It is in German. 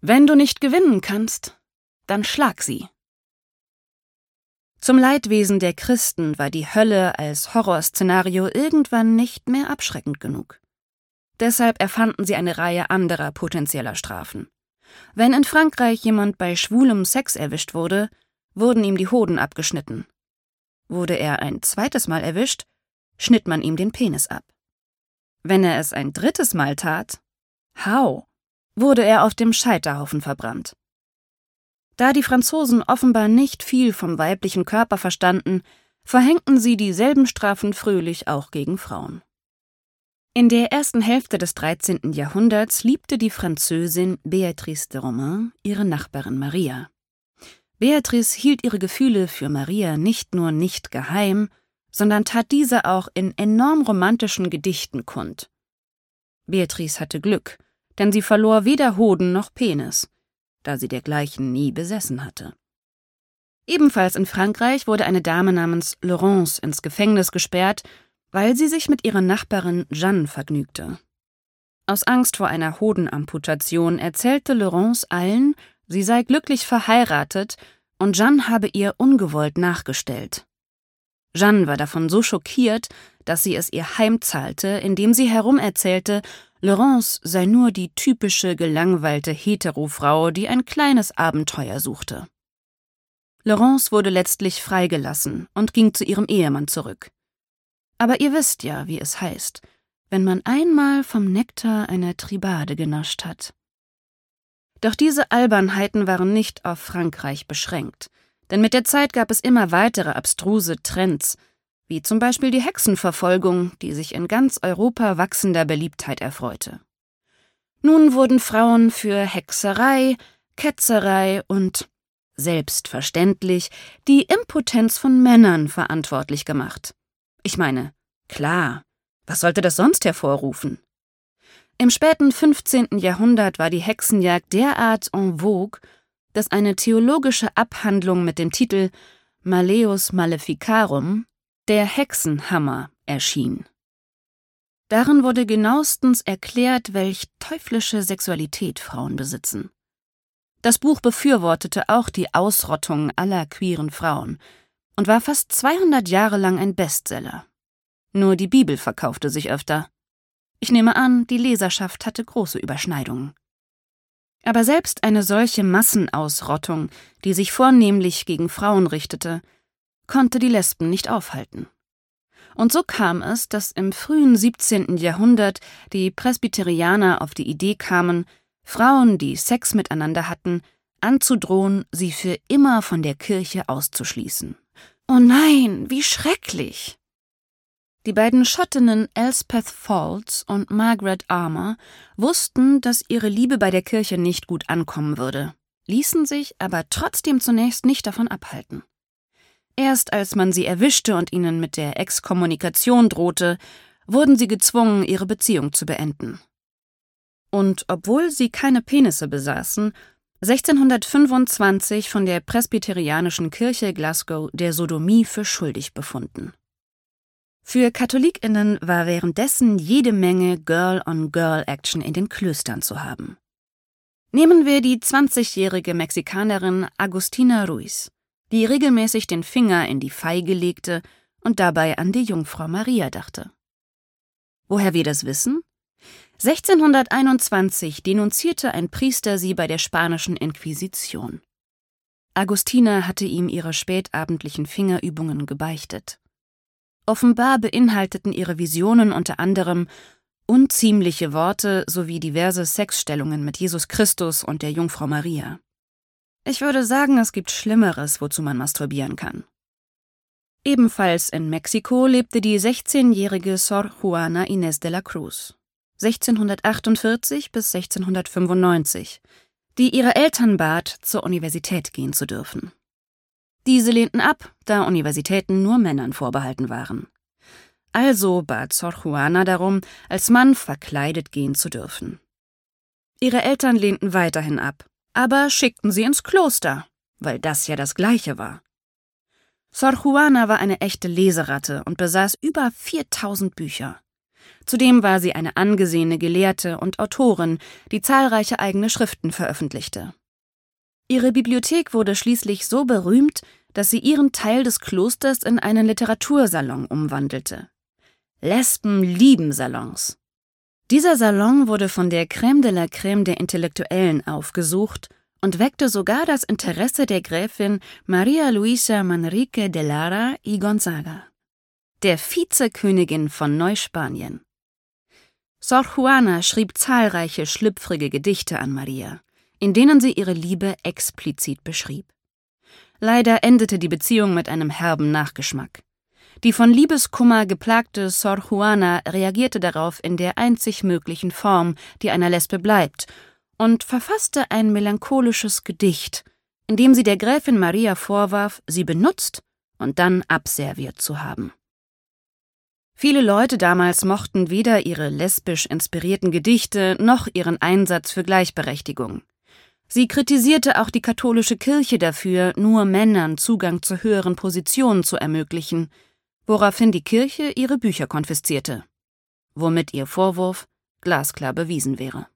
Wenn du nicht gewinnen kannst, dann schlag sie. Zum Leidwesen der Christen war die Hölle als Horrorszenario irgendwann nicht mehr abschreckend genug. Deshalb erfanden sie eine Reihe anderer potenzieller Strafen. Wenn in Frankreich jemand bei schwulem Sex erwischt wurde, wurden ihm die Hoden abgeschnitten. Wurde er ein zweites Mal erwischt, schnitt man ihm den Penis ab. Wenn er es ein drittes Mal tat, wurde er auf dem Scheiterhaufen verbrannt. Da die Franzosen offenbar nicht viel vom weiblichen Körper verstanden, verhängten sie dieselben Strafen fröhlich auch gegen Frauen. In der ersten Hälfte des 13. Jahrhunderts liebte die Französin Béatrice de Romain ihre Nachbarin Maria. Béatrice hielt ihre Gefühle für Maria nicht nur nicht geheim, sondern tat diese auch in enorm romantischen Gedichten kund. Béatrice hatte Glück, denn sie verlor weder Hoden noch Penis, da sie dergleichen nie besessen hatte. Ebenfalls in Frankreich wurde eine Dame namens Laurence ins Gefängnis gesperrt, weil sie sich mit ihrer Nachbarin Jeanne vergnügte. Aus Angst vor einer Hodenamputation erzählte Laurence allen, sie sei glücklich verheiratet und Jeanne habe ihr ungewollt nachgestellt. Jeanne war davon so schockiert, dass sie es ihr heimzahlte, indem sie herumerzählte, Laurence sei nur die typische gelangweilte Heterofrau, die ein kleines Abenteuer suchte. Laurence wurde letztlich freigelassen und ging zu ihrem Ehemann zurück. Aber ihr wisst ja, wie es heißt, wenn man einmal vom Nektar einer Tribade genascht hat. Doch diese Albernheiten waren nicht auf Frankreich beschränkt, denn mit der Zeit gab es immer weitere abstruse Trends, wie zum Beispiel die Hexenverfolgung, die sich in ganz Europa wachsender Beliebtheit erfreute. Nun wurden Frauen für Hexerei, Ketzerei und, selbstverständlich, die Impotenz von Männern verantwortlich gemacht. Ich meine, klar, was sollte das sonst hervorrufen? Im späten 15. Jahrhundert war die Hexenjagd derart en vogue, dass eine theologische Abhandlung mit dem Titel Malleus Maleficarum, der Hexenhammer, erschien. Darin wurde genauestens erklärt, welch teuflische Sexualität Frauen besitzen. Das Buch befürwortete auch die Ausrottung aller queeren Frauen und war fast 200 Jahre lang ein Bestseller. Nur die Bibel verkaufte sich öfter. Ich nehme an, die Leserschaft hatte große Überschneidungen. Aber selbst eine solche Massenausrottung, die sich vornehmlich gegen Frauen richtete, konnte die Lesben nicht aufhalten. Und so kam es, dass im frühen 17. Jahrhundert die Presbyterianer auf die Idee kamen, Frauen, die Sex miteinander hatten, anzudrohen, sie für immer von der Kirche auszuschließen. Oh nein, wie schrecklich! Die beiden Schottinnen Elspeth Faulds und Margaret Armour wussten, dass ihre Liebe bei der Kirche nicht gut ankommen würde, ließen sich aber trotzdem zunächst nicht davon abhalten. Erst als man sie erwischte und ihnen mit der Exkommunikation drohte, wurden sie gezwungen, ihre Beziehung zu beenden. Und obwohl sie keine Penisse besaßen, 1625 von der Presbyterianischen Kirche Glasgow der Sodomie für schuldig befunden. Für KatholikInnen war währenddessen jede Menge Girl-on-Girl-Action in den Klöstern zu haben. Nehmen wir die 20-jährige Mexikanerin Agustina Ruiz, die regelmäßig den Finger in die Feige legte und dabei an die Jungfrau Maria dachte. Woher wir das wissen? 1621 denunzierte ein Priester sie bei der spanischen Inquisition. Agustina hatte ihm ihre spätabendlichen Fingerübungen gebeichtet. Offenbar beinhalteten ihre Visionen unter anderem unziemliche Worte sowie diverse Sexstellungen mit Jesus Christus und der Jungfrau Maria. Ich würde sagen, es gibt Schlimmeres, wozu man masturbieren kann. Ebenfalls in Mexiko lebte die 16-jährige Sor Juana Inés de la Cruz, 1648 bis 1695, die ihre Eltern bat, zur Universität gehen zu dürfen. Diese lehnten ab, da Universitäten nur Männern vorbehalten waren. Also bat Sor Juana darum, als Mann verkleidet gehen zu dürfen. Ihre Eltern lehnten weiterhin ab, aber schickten sie ins Kloster, weil das ja das Gleiche war. Sor Juana war eine echte Leseratte und besaß über 4000 Bücher. Zudem war sie eine angesehene Gelehrte und Autorin, die zahlreiche eigene Schriften veröffentlichte. Ihre Bibliothek wurde schließlich so berühmt, dass sie ihren Teil des Klosters in einen Literatursalon umwandelte. Lesben lieben Salons. Dieser Salon wurde von der Crème de la Crème der Intellektuellen aufgesucht und weckte sogar das Interesse der Gräfin María Luisa Manrique de Lara y Gonzaga, der Vizekönigin von Neuspanien. Sor Juana schrieb zahlreiche schlüpfrige Gedichte an Maria, in denen sie ihre Liebe explizit beschrieb. Leider endete die Beziehung mit einem herben Nachgeschmack. Die von Liebeskummer geplagte Sor Juana reagierte darauf in der einzig möglichen Form, die einer Lesbe bleibt, und verfasste ein melancholisches Gedicht, in dem sie der Gräfin Maria vorwarf, sie benutzt und dann abserviert zu haben. Viele Leute damals mochten weder ihre lesbisch inspirierten Gedichte noch ihren Einsatz für Gleichberechtigung. Sie kritisierte auch die katholische Kirche dafür, nur Männern Zugang zu höheren Positionen zu ermöglichen, woraufhin die Kirche ihre Bücher konfiszierte, womit ihr Vorwurf glasklar bewiesen wäre.